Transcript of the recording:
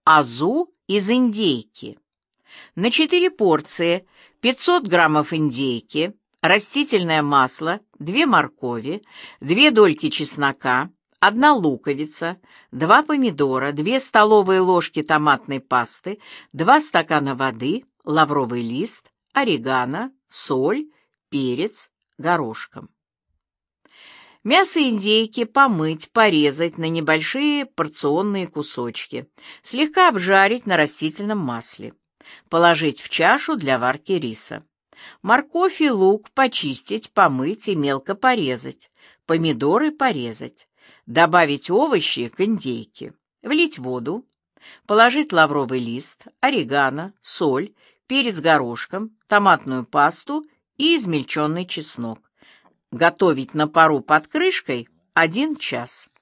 азу из индейки. На 4 порции 500 граммов индейки, растительное масло, 2 моркови, 2 дольки чеснока, 1 луковица, 2 помидора, 2 столовые ложки томатной пасты, 2 стакана воды, лавровый лист, орегано, соль, перец, горошком. Мясо индейки помыть, порезать на небольшие порционные кусочки, слегка обжарить на растительном масле. Положить в чашу для варки риса. Морковь и лук почистить, помыть и мелко порезать. Помидоры порезать. Добавить овощи к индейке. Влить воду. Положить лавровый лист, орегано, соль, перец горошком, томатную пасту и измельченный чеснок. Готовить на пару под крышкой 1 час.